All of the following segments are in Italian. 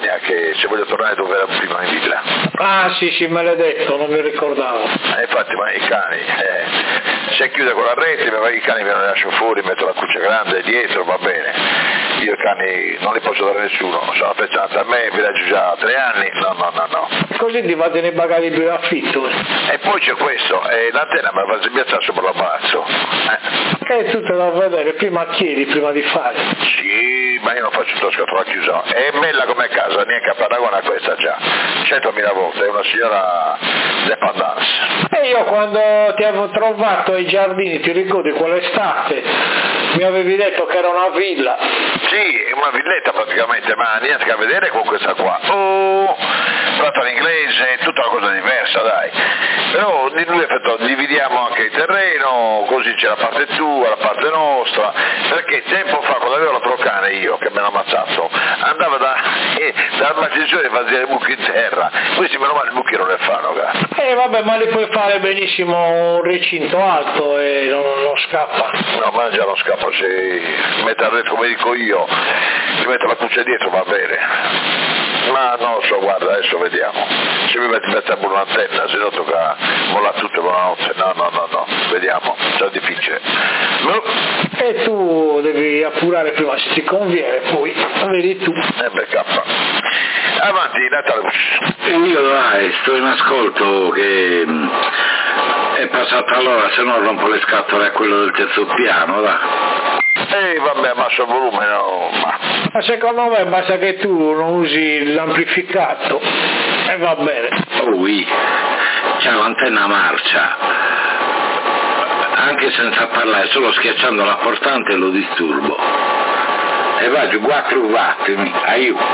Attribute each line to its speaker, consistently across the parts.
Speaker 1: campagna, che se voglio tornare dove era prima in villa.
Speaker 2: Ah sì, me l'hai detto, non mi ricordavo.
Speaker 1: Infatti, ma i cani, se chiude con la rete, i cani me li lascio fuori, metto la cuccia grande dietro, va bene. Io i cani non li posso dare a nessuno, sono affezionato a me, villaggio già 3 anni, no.
Speaker 2: Così ti fate nei bagagli più affitto.
Speaker 1: E poi c'è questo, l'antenna me la faccio piazzare sopra la palazzo.
Speaker 2: È tutto da vedere, prima chiedi, prima di fare.
Speaker 1: Sì, ma io non faccio tutto scatola chiusa. È bella come casa, neanche a paragone a questa già. 100.000 volte, è una signora dependance.
Speaker 2: E io quando ti avevo trovato ai giardini, ti ricordi quell'estate, mi avevi detto che era una villa.
Speaker 1: Sì, è una villetta praticamente, ma niente a vedere con questa qua. Tratta l'inglese, tutta una cosa diversa, dai. Però di lui dividiamo anche il terreno, così c'è la parte tua, la parte nostra, perché tempo fa, quando avevo l'altro cane io, che me l'ha ammazzato, andava dal macellazione e faceva i buchi in terra, questi meno male i buchi non le fanno, cara.
Speaker 2: Vabbè, ma li puoi fare benissimo un recinto alto e non scappa.
Speaker 1: No, ma già non scappa, se mette al retro come dico io, si mette la cuccia dietro va bene. Ma non lo so, guarda, adesso vediamo. Se mi metti a buona antenna, se no tocca mollare tutto buonanotte. No, vediamo, sarà difficile. No.
Speaker 2: E tu devi appurare prima se ti conviene, poi vedi tu.
Speaker 1: Kappa. Avanti, Natale.
Speaker 3: Io sto in ascolto che è passata l'ora, se no rompo le scatole a quello del terzo piano, va.
Speaker 1: Vabbè, abbassa il volume, no.
Speaker 2: Ma secondo me basta che tu non usi l'amplificato e va bene.
Speaker 3: C'è l'antenna a marcia, anche senza parlare, solo schiacciando la portante lo disturbo. E va giù 4 watt, aiuto.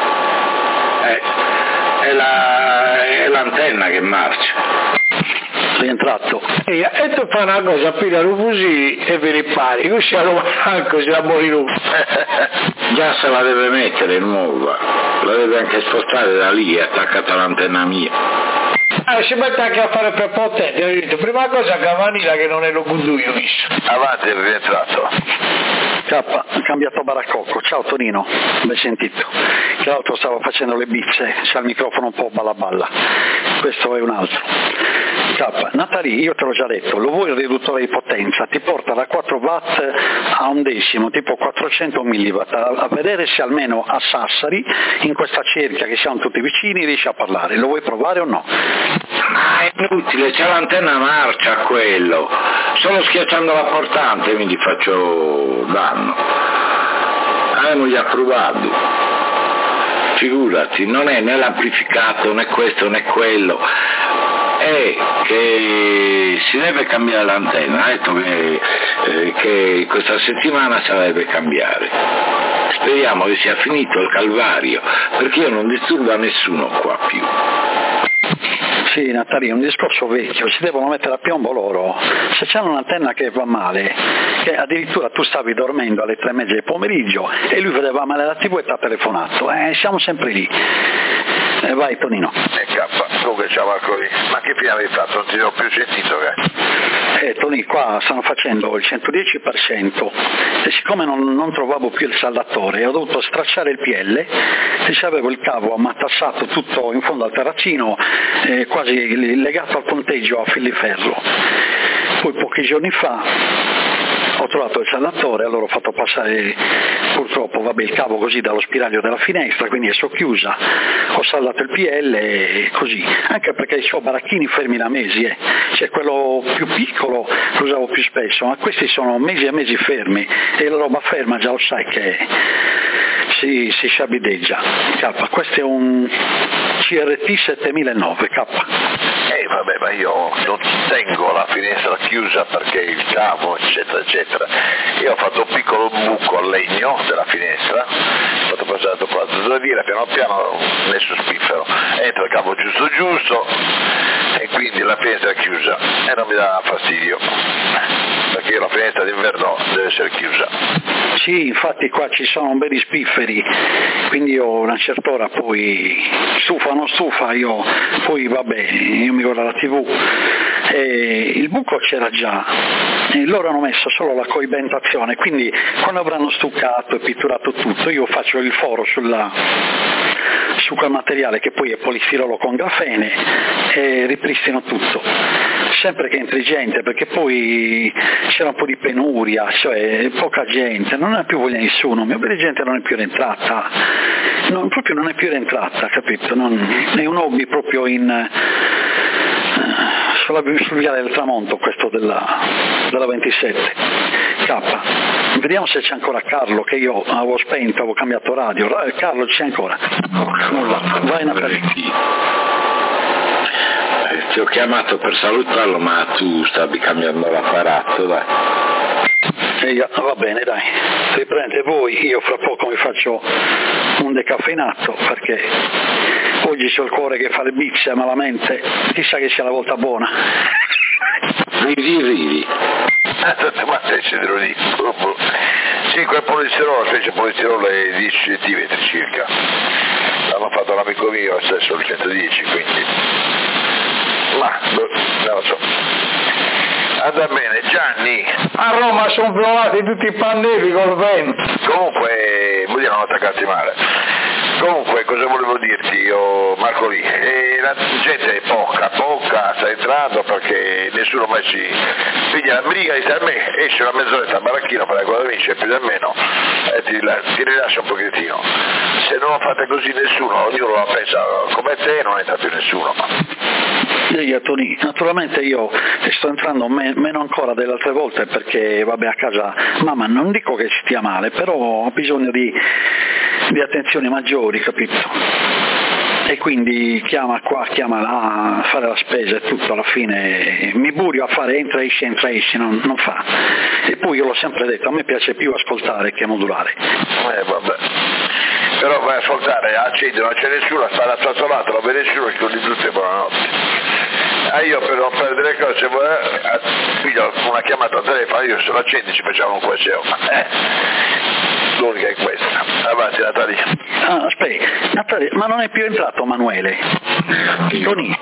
Speaker 3: È l'antenna che marcia.
Speaker 2: Rientrato. E tu fai una cosa, piglia lo fusi e vi ripari, così a Franco si la morì.
Speaker 3: Già se la deve mettere nuova, la deve anche spostare da lì, è attaccata all'antenna mia.
Speaker 2: Si mette anche a fare prepotente, ho detto, prima cosa Cavanilla che non è lo io visto.
Speaker 1: Avanti, è rientrato.
Speaker 4: Ha cambiato baraccocco, ciao Tonino, ben sentito. Che l'altro stava facendo le bizze, c'ha il microfono un po' balla, questo è un altro. Natali, io te l'ho già detto, lo vuoi il riduttore di potenza, ti porta da 4 watt a 1/10, tipo 400 milliwatt, a vedere se almeno a Sassari, in questa cerchia che siamo tutti vicini, riesci a parlare, lo vuoi provare o no?
Speaker 3: È inutile, c'è l'antenna a marcia quello, solo schiacciando la portante mi faccio danno. Non gli ha provato, figurati, non è né l'amplificato né questo né quello, è che si deve cambiare l'antenna, ha detto che questa settimana se la deve cambiare. Speriamo che sia finito il calvario, perché io non disturbo a nessuno qua più.
Speaker 4: Sì, Natali, è un discorso vecchio, si devono mettere a piombo loro. Se c'è un'antenna che va male, che addirittura tu stavi dormendo alle 3:30 del pomeriggio e lui vedeva male la TV e ti ha telefonato, siamo sempre lì. Vai Tonino.
Speaker 1: Comunque ciao Marco, ma che fine avevi fatto? Non ti ho più sentito,
Speaker 4: Tony, qua stanno facendo il 110% e siccome non trovavo più il saldatore ho dovuto stracciare il PL e c'avevo il cavo ammatassato tutto in fondo al terrazzino, quasi legato al ponteggio a fil di ferro. Poi pochi giorni fa ho trovato il saldatore, allora ho fatto passare purtroppo il cavo così dallo spiraglio della finestra, quindi è socchiusa, ho saldato il PL e così, anche perché i suoi baracchini fermi da mesi, cioè quello più piccolo lo usavo più spesso, ma questi sono mesi e mesi fermi e la roba ferma già lo sai che si sciabideggia. Questo è un CRT 7009
Speaker 1: Vabbè, ma io non tengo la finestra chiusa perché il cavo eccetera eccetera, io ho fatto un piccolo buco a legno della finestra, ho fatto passare qua da dire piano piano messo spiffero, entra il cavo giusto e quindi la finestra è chiusa e non mi dà fastidio perché la finestra d'inverno deve essere chiusa.
Speaker 4: Sì, infatti qua ci sono belli spifferi, quindi io una certa ora poi stufa o non stufa, io mi guardo la TV e il buco c'era già e loro hanno messo solo la coibentazione, quindi quando avranno stuccato e pitturato tutto io faccio il foro su quel materiale che poi è polistirolo con grafene e ripristino tutto, sempre che è intelligente, perché poi c'era un po' di penuria, cioè poca gente, non ha più voglia nessuno, mia gente non è più rientrata, proprio non è più rientrata, capito? È un hobby proprio sul viale del tramonto questo della 27K. Vediamo se c'è ancora Carlo, che io avevo spento, avevo cambiato radio. Carlo, c'è ancora? Nulla, vai in aperitivo.
Speaker 3: Ti ho chiamato per salutarlo, ma tu stavi cambiando l'apparato, dai.
Speaker 4: Va bene, dai, riprendete voi, io fra poco mi faccio un decaffeinato, perché oggi c'ho il cuore che fa le bizze malamente, chissà che sia la volta buona.
Speaker 3: Ridi.
Speaker 1: Ma se te lo dico. Sì, quel polistirolo, specie polistirolo è 10 centimetri circa. L'hanno fatto l'amico mio, stesso il 110, quindi. Ma non lo so. Andrà bene, Gianni.
Speaker 2: A Roma sono provati tutti i pannelli col vento.
Speaker 1: Comunque, vuol dire non attaccati male. Comunque, cosa volevo dirti io, Marco Lì? La gente è poca, sta entrando perché nessuno mai si piglia la briga, dice a me, esce una mezz'oretta al baracchino, fare con gli amici e più o meno ti rilascia un pochettino. Se non lo fate così nessuno, ognuno la pensa come te, non entra più nessuno.
Speaker 4: Tony, naturalmente io sto entrando meno ancora delle altre volte perché vabbè a casa mamma non dico che stia male, però ho bisogno di attenzioni maggiori, capito? E quindi chiama qua, chiama là, a fare la spesa e tutto, alla fine mi burio a fare entra esci, non fa. E poi io l'ho sempre detto, a me piace più ascoltare che modulare.
Speaker 1: Vabbè. Però vai a ascoltare, accendi, non c'è nessuno, sta all'attaccato, non vede nessuno e chiudi tutte e buonanotte. Io per non perdere cose piglio una chiamata a telefono, io se lo accendi ci facciamo un quaseo. L'unica è questa. Avanti Natalia.
Speaker 4: Aspetta, Natalia, ma non è più entrato Manuele? Tony.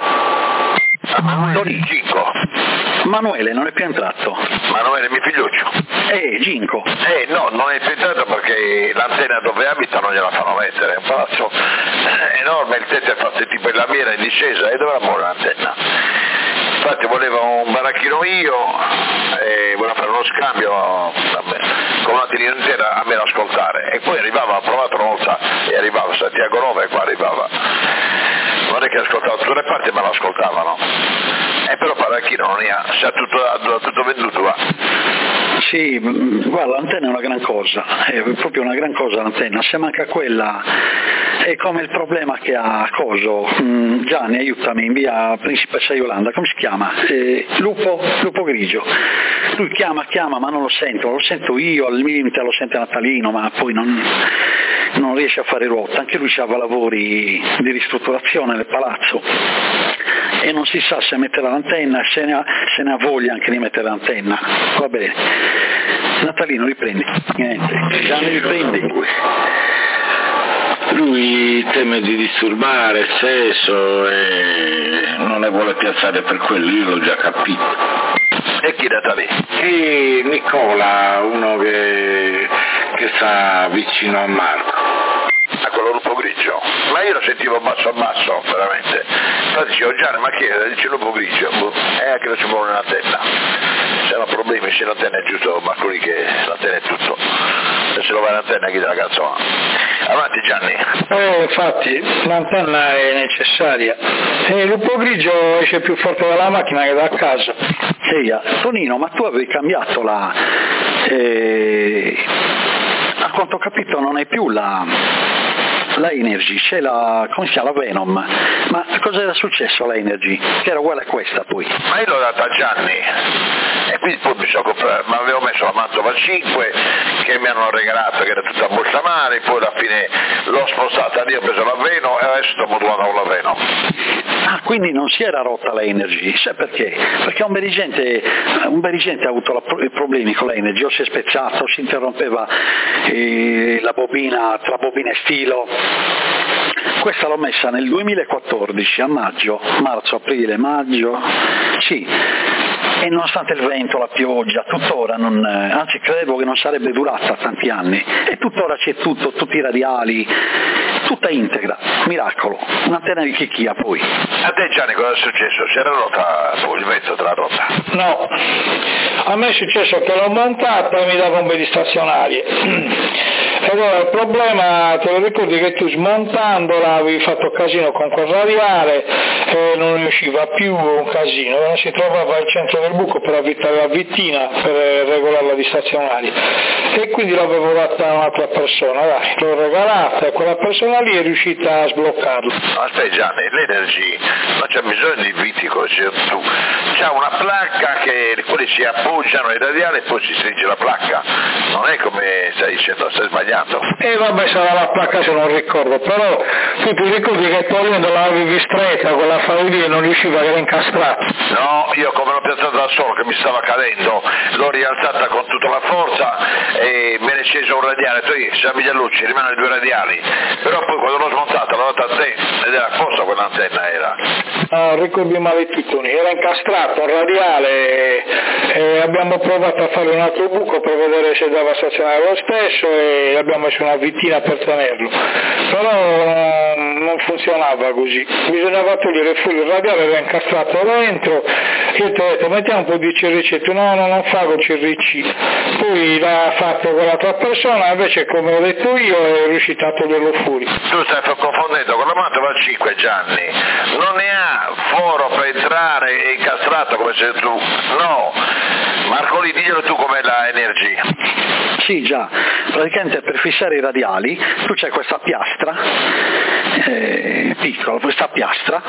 Speaker 1: Ginco.
Speaker 4: Manuele non è più entrato.
Speaker 1: Manuele mio figliuccio.
Speaker 4: Ginco.
Speaker 1: No, non è più entrato perché l'antenna dove abita non gliela fanno mettere, è un palazzo enorme, il tetto è fatto tipo in lamiera in discesa e dove muore l'antenna. Infatti voleva un baracchino io e voleva fare uno scambio con una tirina intera a me da ascoltare e poi arrivava, ha provato una volta e arrivava Santiago 9 e qua arrivava. Non è che ascoltava tutte le parti ma l'ascoltavano. Però baracchino non ne ha, si è tutto venduto va.
Speaker 4: Sì, guarda, l'antenna è una gran cosa, è proprio una gran cosa l'antenna, se manca quella è come il problema che ha Coso, Gianni aiutami, in via Principessa Yolanda, come si chiama? Lupo Grigio, lui chiama ma non lo sento io, al limite lo sente Natalino, ma poi non riesce a fare rotta, anche lui aveva lavori di ristrutturazione nel palazzo e non si sa se mettere l'antenna, se ne ha voglia anche di mettere l'antenna, va bene. Natalino riprendi, niente, Gianni riprendi.
Speaker 3: Lui teme di disturbare il sesso e non ne vuole piazzare per quello, io l'ho già capito.
Speaker 1: E chi da lì?
Speaker 3: E Nicola, uno che sta vicino a Marco.
Speaker 1: A quello lupo grigio? Ma io lo sentivo basso a basso, veramente. Infatti dicevo Gianni, ma chi è? Dice lupo grigio, anche non si muove l'antenna. Se hanno problemi, se l'antenna è giusto, Marco lì che l'antenna è tutto. Se lo va l'antenna chi te la cazzo va? Avanti Gianni.
Speaker 2: Infatti l'antenna è necessaria. Il lupo grigio esce più forte dalla macchina che da casa.
Speaker 4: Tonino, ma tu avevi cambiato a quanto ho capito non è più la Energy, c'è come si chiama, la Venom, ma cosa era successo alla Energy? Che era uguale a questa poi.
Speaker 1: Ma io l'ho data a Gianni e quindi poi mi sono comprato, ma avevo messo la Mantova 5 che mi hanno regalato, che era tutta a Bolsamare, poi alla fine l'ho spostata lì, ho preso la Venom e adesso sto modulando con la Venom.
Speaker 4: Quindi non si era rotta la Energy, sai perché? Perché un dirigente ha avuto problemi con la Energy, o si è spezzato, o si interrompeva la bobina tra bobina e stilo. Questa l'ho messa nel 2014 a marzo, aprile, maggio, sì, e nonostante il vento, la pioggia, tuttora anzi credevo che non sarebbe durata tanti anni, e tuttora c'è tutti i radiali, tutta integra, miracolo, un'antenna di chicchia poi.
Speaker 1: A te Gianni cosa è successo? C'era rotta il mezzo della rotta?
Speaker 2: No, a me è successo che l'ho montata e mi dava un po' di stazionarie. E allora il problema, te lo ricordi che tu smontandola avevi fatto casino con quel radiale e non riusciva più, un casino, non si trovava al centro del buco per avvitare la vittina per regolarla di stazionarie, e quindi l'avevo data a un'altra persona, dai, l'ho regalata e quella persona lì è riuscita a sbloccarla.
Speaker 1: Aspetta Gianni, l'Energy non c'è bisogno di viti come sei tu, c'ha una placca che quelli si appoggiano ai radiali e poi si stringe la placca, non è come stai dicendo, stai sbagliando.
Speaker 2: Vabbè, sarà la placca se non ricordo, però tu ti ricordi che togliendo l'avevi stretta, quella favilla non riusciva, che era incastrata.
Speaker 1: No, io come l'ho piazzata da solo che mi stava cadendo, l'ho rialzata con tutta la forza e me ne è sceso un radiale, tu Miglialucci, rimane 2 radiali, però poi quando l'ho smontata l'ho data a te ed era apposta quell'antenna era.
Speaker 2: No, ricordi male tutto, era incastrato un radiale e abbiamo provato a fare un altro buco per vedere se dava stazionare lo stesso e abbiamo messo una vittina per tenerlo, però non funzionava così, bisognava togliere fuori il radiale, era incastrato dentro, io ti ho detto mettiamo un po' di CRC, tu no, non fa con CRC, poi l'ha fatto quell'altra persona, invece come ho detto io è riuscito a toglierlo fuori.
Speaker 1: Tu stai confondendo con la Mantova 5 Gianni, non ne ha foro per entrare e incastrato come sei tu, no, Marcoli diglielo tu com'è la Energy.
Speaker 4: Sì già, praticamente per fissare i radiali tu c'hai questa piastra, piccola, questa piastra,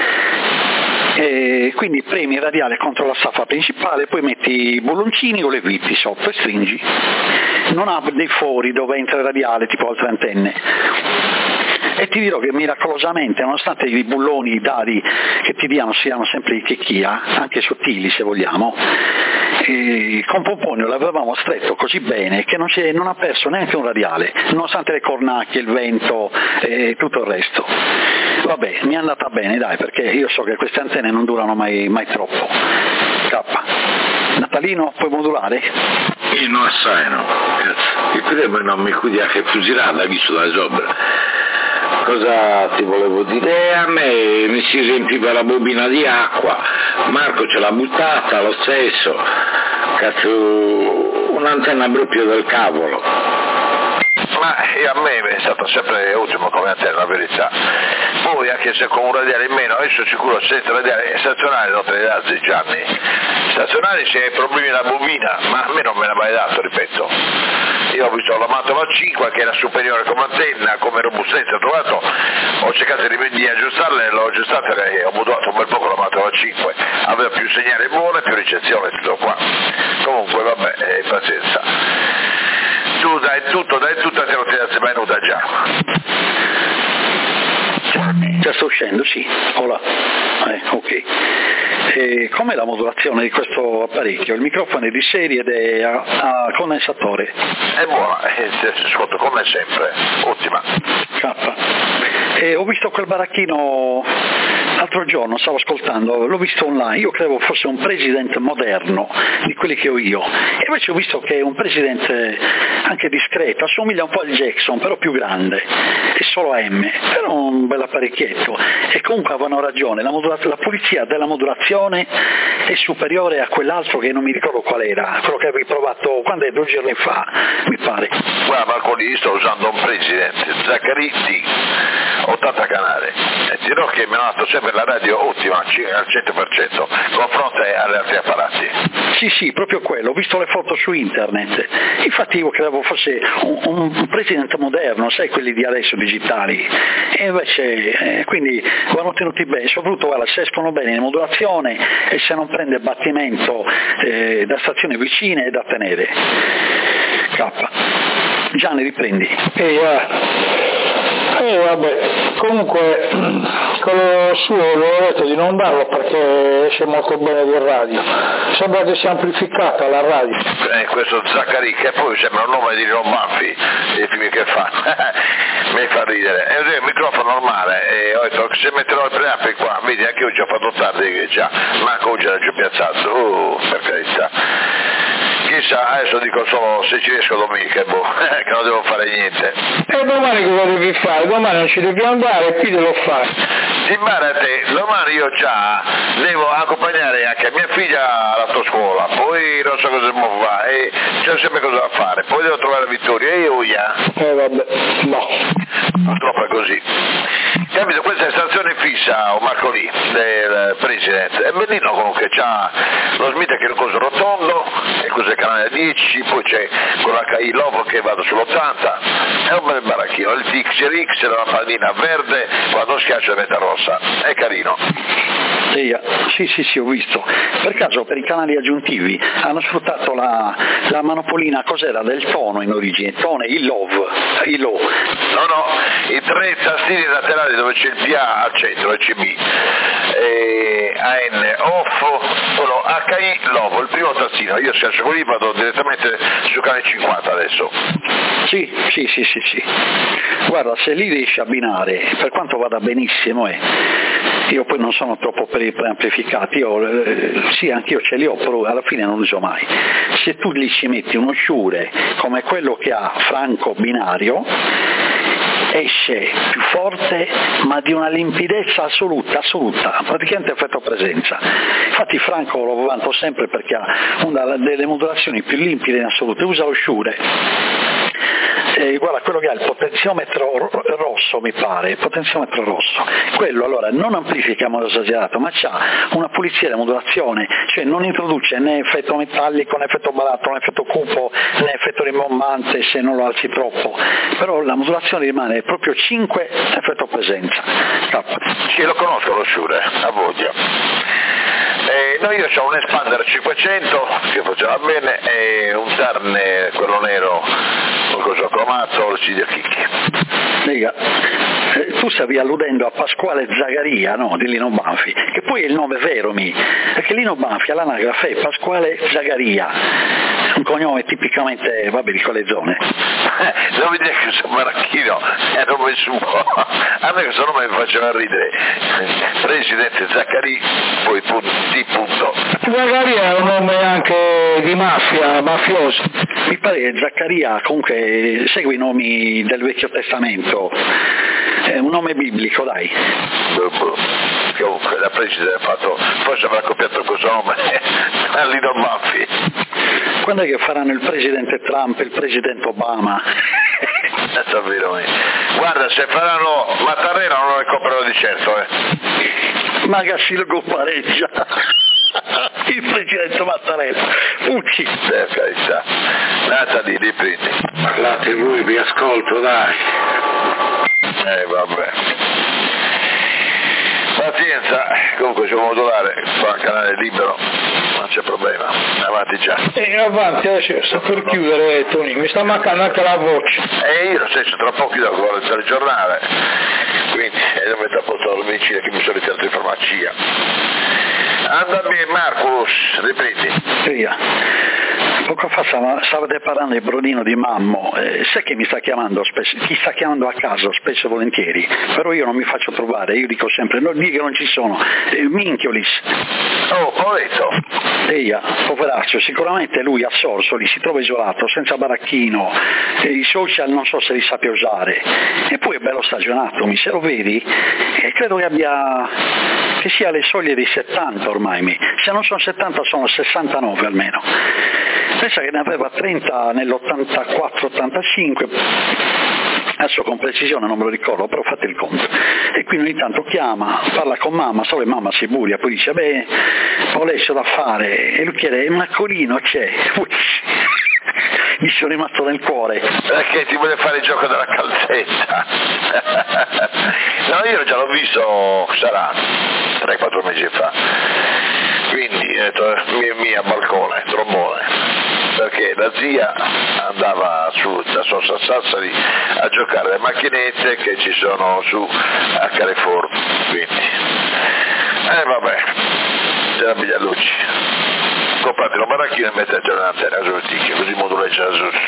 Speaker 4: e quindi premi il radiale contro la staffa principale, poi metti i bulloncini o le viti sotto e stringi, non ha dei fori dove entra il radiale tipo altre antenne. E ti dirò che miracolosamente, nonostante i bulloni, i dadi che ti diano siano sempre di chicchia, anche sottili se vogliamo, con Pomponio l'avevamo stretto così bene che non ha perso neanche un radiale, nonostante le cornacchie, il vento e tutto il resto. Vabbè, mi è andata bene dai, perché io so che queste antenne non durano mai troppo. K. Natalino, puoi modulare?
Speaker 3: Io non assai no, cazzo, il primo non mi cudia che fusilata visto da sopra. Cosa ti volevo dire? A me mi si riempiva la bobina di acqua, Marco ce l'ha buttata lo stesso, cazzo, un'antenna proprio del cavolo.
Speaker 1: Ma a me è stato sempre ottimo come antenna, la verità. Poi anche se con un radiale in meno, adesso sicuro senza radiale stazionale non te ne dà Gianni. Stazionale se hai problemi nella bobina, ma a me non me l'ha mai dato, ripeto. Io ho visto la Mantova 5 che era superiore come antenna, come robustezza, ho trovato, ho cercato di aggiustarla e l'ho aggiustata e ho modulato un bel po' con la Mantova 5, aveva più segnale buono, più ricezione, tutto qua. Comunque vabbè, pazienza. Tu dai tutto, te lo ti mai venuta già.
Speaker 4: Già sto uscendo, sì. Hola. Ok. Com'è la modulazione di questo apparecchio? Il microfono è di serie ed è a condensatore.
Speaker 1: È buona, ascolto come sempre, ottima.
Speaker 4: Ho visto quel baracchino l'altro giorno, stavo ascoltando, l'ho visto online, io credevo fosse un presidente moderno di quelli che ho io, e invece ho visto che è un presidente anche discreto, assomiglia un po' al Jackson, però più grande, è solo M, però un bel apparecchietto, e comunque avevano ragione, la pulizia della modulazione è superiore a quell'altro che non mi ricordo qual era, quello che avevi provato quando è 2 giorni fa, mi pare.
Speaker 1: Guarda Marconi, sto usando un presidente, Zaccarí D, 80 canali, e ti dirò che mi hanno dato sempre la radio ottima al 100% confronto agli altri apparati.
Speaker 4: Sì, proprio quello, ho visto le foto su internet, infatti io credevo fosse un presidente moderno, sai quelli di adesso digitali, e invece quindi vanno tenuti bene, soprattutto guarda, se escono bene in modulazione e se non prende battimento da stazioni vicine è da tenere. K. Gianni, riprendi.
Speaker 2: Vabbè, comunque quello suo l'ho detto di non darlo perché esce molto bene di radio, sembra che sia amplificata la radio.
Speaker 1: Questo Zaccarí, che poi sembra un nome di Ron Murphy, i film che fa, mi fa ridere. È un microfono normale, e ho detto che se metterò il preamp qua, vedi anche oggi ho fatto tardi che già, manco oggi era già piazzato, per carità. Che fissa, adesso dico solo se ci riesco domenica, che non devo fare niente.
Speaker 2: E domani cosa devi fare? Domani non ci devi andare e qui devo fare.
Speaker 1: Sì, guarda te, domani io già devo accompagnare anche mia figlia all'autoscuola, poi non so cosa devo fare, e c'è sempre cosa da fare, poi devo trovare Vittoria e io ya.
Speaker 2: Vabbè, no.
Speaker 1: Purtroppo è così. Capito, questa è stazione fissa, o Marcolì, del Presidente. È bellino comunque, c'ha lo Smith che è un coso rotondo, e questo è il canale 10, poi c'è con l'HI Lovo che vado sull'80, è un bel baracchino, il TXRX, la lampadina verde, quando schiaccia diventa rossa, è carino.
Speaker 4: Sì, ho visto. Per caso per i canali aggiuntivi hanno sfruttato la manopolina, cos'era, del tono in origine, tono e il low.
Speaker 1: No, i 3 tastini laterali dove c'è il PA al centro, il CB, AN off, quello HI lovo, il primo tastino, io schiaccio con lì, vado direttamente su canale 50 adesso.
Speaker 4: Sì. Guarda, se lì riesci a abbinare, per quanto vada benissimo, io poi non sono troppo per i preamplificati, anch'io ce li ho, però alla fine non uso mai. Se tu lì ci metti uno Shure come quello che ha Franco binario, esce più forte ma di una limpidezza assoluta, praticamente effetto presenza. Infatti Franco lo vanto sempre perché ha una delle modulazioni più limpide in assoluto, usa lo Shure. Guarda, quello che ha il potenziometro rosso, mi pare, il potenziometro rosso, quello allora non amplifica in modo esagerato, ma c'ha una pulizia della modulazione, cioè non introduce né effetto metallico, né effetto barattolo, né effetto cupo, né effetto rimbombante se non lo alzi troppo, però la modulazione rimane proprio 5 effetto presenza.
Speaker 1: Sì, lo conosco lo Shure, a voglia. No, io ho un Expander 500 che funziona bene e un Turner, quello nero, con cosa cromato, il CD Chicchi.
Speaker 4: Lega, tu stavi alludendo a Pasquale Zagaria, no, di Lino Banfi, che poi è il nome vero perché Lino Banfi all'anagrafe è Pasquale Zagaria, un cognome tipicamente, di quelle zone.
Speaker 1: Non mi dire che sono maracchino, è nome suo, a me questo nome mi faceva ridere, Presidente Zaccaria, poi punto.
Speaker 2: Zaccaria è un nome anche di mafioso.
Speaker 4: Mi pare che Zaccaria comunque segue i nomi del Vecchio Testamento, è un nome biblico, dai.
Speaker 1: Comunque la Presidente ha fatto, forse avrà copiato questo nome a Lino Banfi.
Speaker 4: Quando è che faranno il Presidente Trump e il Presidente Obama?
Speaker 1: Guarda, se faranno Mattarella non lo coprono di certo,
Speaker 4: Magasilgo pareggia. Il Presidente Mattarella, Pucci.
Speaker 1: Per carità, nata lì, riprendi.
Speaker 3: Parlate voi, vi ascolto, dai.
Speaker 1: Vabbè. Pazienza, comunque c'è un modulare, fa il canale libero, non c'è problema, avanti già.
Speaker 2: Avanti, adesso sto per chiudere, Tony, mi sta mancando anche la voce.
Speaker 1: Io stesso tra poco chiudo con il telegiornale, quindi devo mettere a posto la medicina che mi sono ritirato in farmacia. Andami Marcus, riprendi.
Speaker 4: Via. Poco fa stavate parlando di Brodino di Mammo, sai che mi sta chiamando spesso, chi sta chiamando a caso spesso e volentieri, però io non mi faccio trovare, io dico sempre, non dico che non ci sono, minchiolis.
Speaker 1: Oh, poveretto.
Speaker 4: Poveraccio, sicuramente lui a Sorsoli si trova isolato, senza baracchino, i social non so se li sappia usare, e poi è bello stagionato, se lo vedi, credo che sia alle soglie dei 70 ormai, se non sono 70 sono 69 almeno. Pensa che ne aveva 30 nell'84-85, adesso con precisione non me lo ricordo, però fate il conto. E quindi ogni tanto chiama, parla con mamma, solo che mamma si buria, poi dice ho lesso da fare, e lui chiede, ma Colino c'è? Mi sono rimasto nel cuore.
Speaker 1: Perché ti vuole fare il gioco della calzetta? No, io già l'ho visto, sarà 3-4 mesi fa. Quindi ho detto, mia balcone, trombone, perché la zia andava su da Sosa Sassari a giocare alle macchinette che ci sono su a Carrefour, quindi vabbè, c'è la Biglialucci, comprate un baracchino e mettete un'antenna sul ticchio, così moduleggia la sus.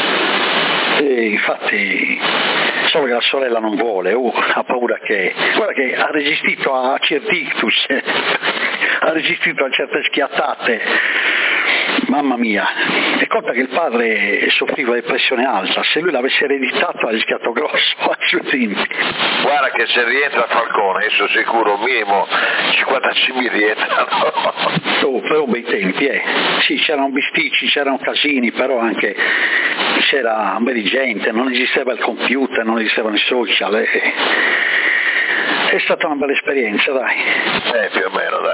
Speaker 4: Infatti solo che la sorella non vuole, ha paura guarda che ha resistito a certi ictus, ha resistito a certe schiattate, Mamma mia, è colpa che il padre soffriva di pressione alta, se lui l'avesse ereditato ha rischiato grosso ai suoi tempi.
Speaker 1: Guarda che se rientra Falcone, sono sicuro, minimo 55 rientrano.
Speaker 4: Però bei tempi, Sì, c'erano bisticci, c'erano casini, però anche c'era un bel di gente, non esisteva il computer, non esistevano i social. È stata una bella esperienza, dai.
Speaker 1: Più o meno, dai.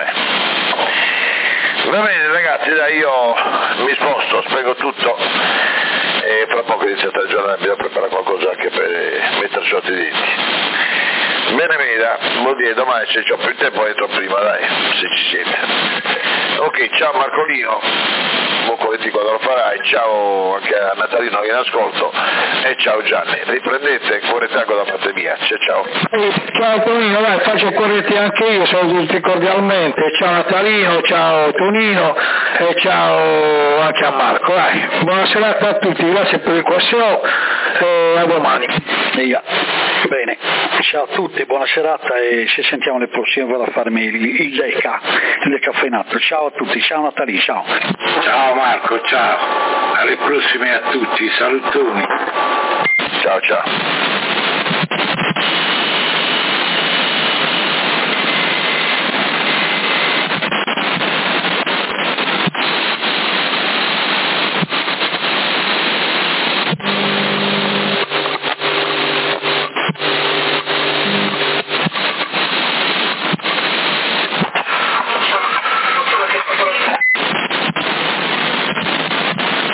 Speaker 1: Va bene ragazzi, dai, io mi sposto, spiego tutto e fra poco inizia la giornata, bisogna preparare qualcosa anche per mettere sotto i denti. Bene Meda, vuol dire domani se c'ho più tempo entro prima, dai, se ci siete. Ok, ciao Marcolino, buon coletti quando lo farai, ciao anche a Natalino che in ascolto e ciao Gianni, riprendete cuore tango da parte mia, ciao.
Speaker 2: Ciao Tonino, dai, faccio corretti anche io, saluto tutti cordialmente, ciao Natalino, ciao Tonino e ciao anche a Marco, dai, buona serata a tutti, grazie per il QSO e a domani.
Speaker 4: Bene, ciao a tutti, buona serata e ci sentiamo le prossime, vado a farmi il decaffeinato. Ciao a tutti, ciao Natalì, ciao.
Speaker 3: Ciao Marco, ciao, alle prossime a tutti, salutoni.
Speaker 1: Ciao ciao.